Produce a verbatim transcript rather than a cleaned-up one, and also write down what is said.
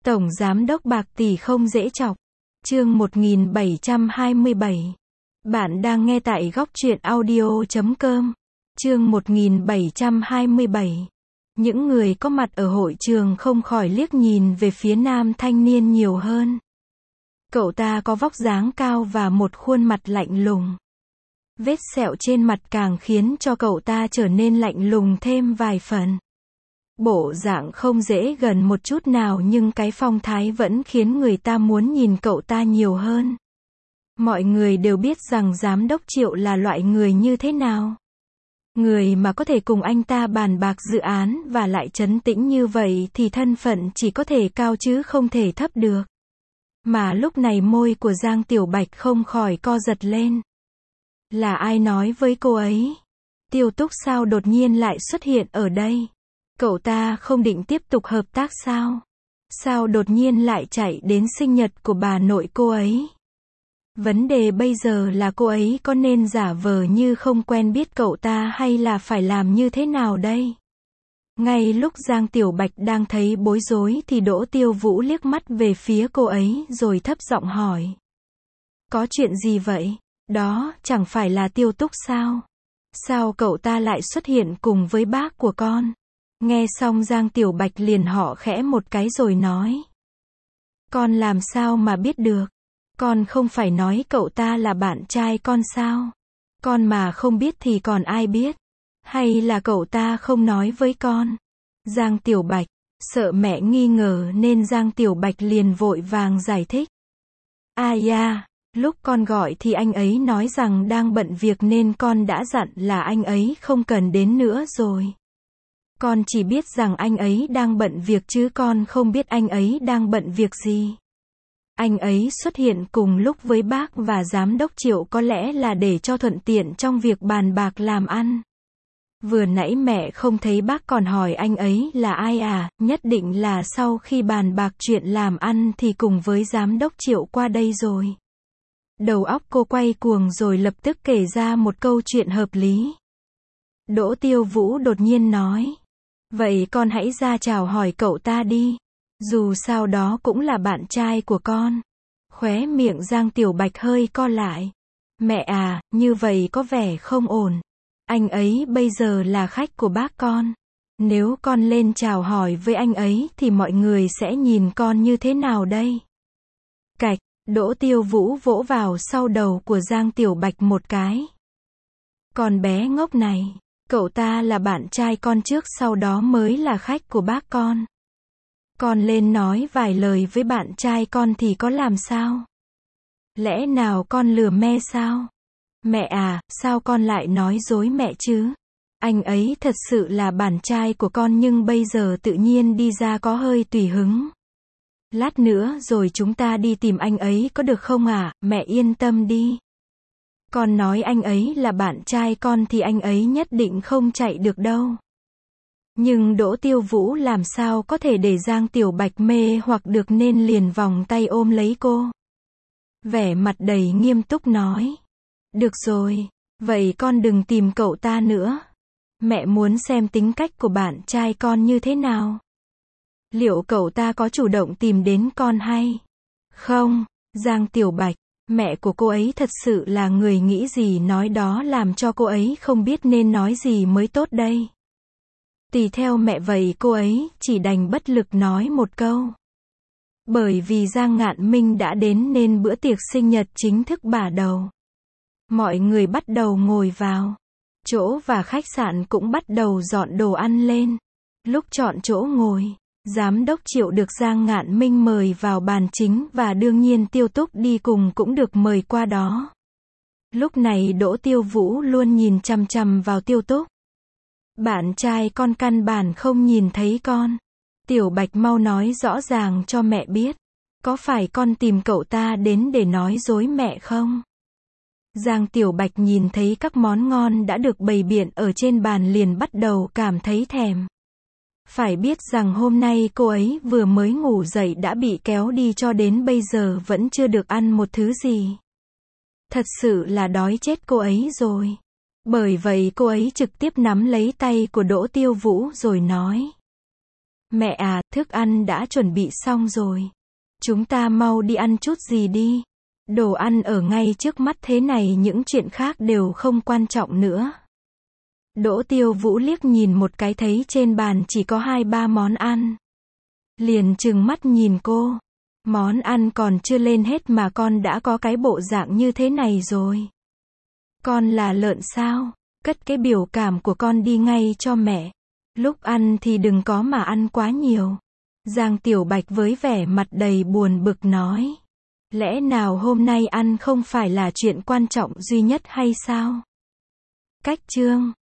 Tổng giám đốc bạc tỷ không dễ chọc. Chương một nghìn bảy trăm hai mươi bảy. Bạn đang nghe tại góc truyện audio chấm com. Chương một nghìn bảy trăm hai mươi bảy. Những người có mặt ở hội trường không khỏi liếc nhìn về phía nam thanh niên nhiều hơn. Cậu ta có vóc dáng cao và một khuôn mặt lạnh lùng. Vết sẹo trên mặt càng khiến cho cậu ta trở nên lạnh lùng thêm vài phần. Bộ dạng không dễ gần một chút nào nhưng cái phong thái vẫn khiến người ta muốn nhìn cậu ta nhiều hơn. Mọi người đều biết rằng giám đốc Triệu là loại người như thế nào. Người mà có thể cùng anh ta bàn bạc dự án và lại trấn tĩnh như vậy thì thân phận chỉ có thể cao chứ không thể thấp được. Mà lúc này môi của Giang Tiểu Bạch không khỏi co giật lên. Là ai nói với cô ấy? Tiêu Túc sao đột nhiên lại xuất hiện ở đây? Cậu ta không định tiếp tục hợp tác sao? Sao đột nhiên lại chạy đến sinh nhật của bà nội cô ấy? Vấn đề bây giờ là cô ấy có nên giả vờ như không quen biết cậu ta hay là phải làm như thế nào đây? Ngay lúc Giang Tiểu Bạch đang thấy bối rối thì Đỗ Tiêu Vũ liếc mắt về phía cô ấy rồi thấp giọng hỏi. Có chuyện gì vậy? Đó, chẳng phải là Tiêu Túc sao? Sao cậu ta lại xuất hiện cùng với bác của con? Nghe xong Giang Tiểu Bạch liền họ khẽ một cái rồi nói. Con làm sao mà biết được? Con không phải nói cậu ta là bạn trai con sao? Con mà không biết thì còn ai biết? Hay là cậu ta không nói với con? Giang Tiểu Bạch, sợ mẹ nghi ngờ nên Giang Tiểu Bạch liền vội vàng giải thích. Ai da, lúc con gọi thì anh ấy nói rằng đang bận việc nên con đã dặn là anh ấy không cần đến nữa rồi. Con chỉ biết rằng anh ấy đang bận việc chứ con không biết anh ấy đang bận việc gì. Anh ấy xuất hiện cùng lúc với bác và giám đốc Triệu có lẽ là để cho thuận tiện trong việc bàn bạc làm ăn. Vừa nãy mẹ không thấy bác còn hỏi anh ấy là ai à, nhất định là sau khi bàn bạc chuyện làm ăn thì cùng với giám đốc Triệu qua đây rồi. Đầu óc cô quay cuồng rồi lập tức kể ra một câu chuyện hợp lý. Đỗ Tiêu Vũ đột nhiên nói. Vậy con hãy ra chào hỏi cậu ta đi. Dù sao đó cũng là bạn trai của con. Khóe miệng Giang Tiểu Bạch hơi co lại. Mẹ à, như vậy có vẻ không ổn. Anh ấy bây giờ là khách của bác con. Nếu con lên chào hỏi với anh ấy thì mọi người sẽ nhìn con như thế nào đây? Cạch, Đỗ Tiêu Vũ vỗ vào sau đầu của Giang Tiểu Bạch một cái. Con bé ngốc này. Cậu ta là bạn trai con trước sau đó mới là khách của bác con. Con lên nói vài lời với bạn trai con thì có làm sao? Lẽ nào con lừa me sao? Mẹ à, sao con lại nói dối mẹ chứ? Anh ấy thật sự là bạn trai của con nhưng bây giờ tự nhiên đi ra có hơi tùy hứng. Lát nữa rồi chúng ta đi tìm anh ấy có được không à? Mẹ yên tâm đi. Con nói anh ấy là bạn trai con thì anh ấy nhất định không chạy được đâu. Nhưng Đỗ Tiêu Vũ làm sao có thể để Giang Tiểu Bạch mê hoặc được nên liền vòng tay ôm lấy cô. Vẻ mặt đầy nghiêm túc nói. Được rồi, vậy con đừng tìm cậu ta nữa. Mẹ muốn xem tính cách của bạn trai con như thế nào. Liệu cậu ta có chủ động tìm đến con hay không? Giang Tiểu Bạch. Mẹ của cô ấy thật sự là người nghĩ gì nói đó làm cho cô ấy không biết nên nói gì mới tốt đây. Tùy theo mẹ vậy cô ấy chỉ đành bất lực nói một câu. Bởi vì Giang Ngạn Minh đã đến nên bữa tiệc sinh nhật chính thức bả đầu. Mọi người bắt đầu ngồi vào. Chỗ và khách sạn cũng bắt đầu dọn đồ ăn lên. Lúc chọn chỗ ngồi, Giám đốc Triệu được Giang Ngạn Minh mời vào bàn chính và đương nhiên Tiêu Túc đi cùng cũng được mời qua đó. Lúc này Đỗ Tiêu Vũ luôn nhìn chằm chằm vào Tiêu Túc. Bạn trai con căn bản không nhìn thấy con. Tiểu Bạch mau nói rõ ràng cho mẹ biết. Có phải con tìm cậu ta đến để nói dối mẹ không? Giang Tiểu Bạch nhìn thấy các món ngon đã được bày biện ở trên bàn liền bắt đầu cảm thấy thèm. Phải biết rằng hôm nay cô ấy vừa mới ngủ dậy đã bị kéo đi cho đến bây giờ vẫn chưa được ăn một thứ gì. Thật sự là đói chết cô ấy rồi. Bởi vậy cô ấy trực tiếp nắm lấy tay của Đỗ Tiêu Vũ rồi nói. Mẹ à, thức ăn đã chuẩn bị xong rồi. Chúng ta mau đi ăn chút gì đi. Đồ ăn ở ngay trước mắt thế này, những chuyện khác đều không quan trọng nữa. Đỗ Tiêu Vũ liếc nhìn một cái thấy trên bàn chỉ có hai ba món ăn. Liền trừng mắt nhìn cô. Món ăn còn chưa lên hết mà con đã có cái bộ dạng như thế này rồi. Con là lợn sao? Cất cái biểu cảm của con đi ngay cho mẹ. Lúc ăn thì đừng có mà ăn quá nhiều. Giang Tiểu Bạch với vẻ mặt đầy buồn bực nói. Lẽ nào hôm nay ăn không phải là chuyện quan trọng duy nhất hay sao? Cách chương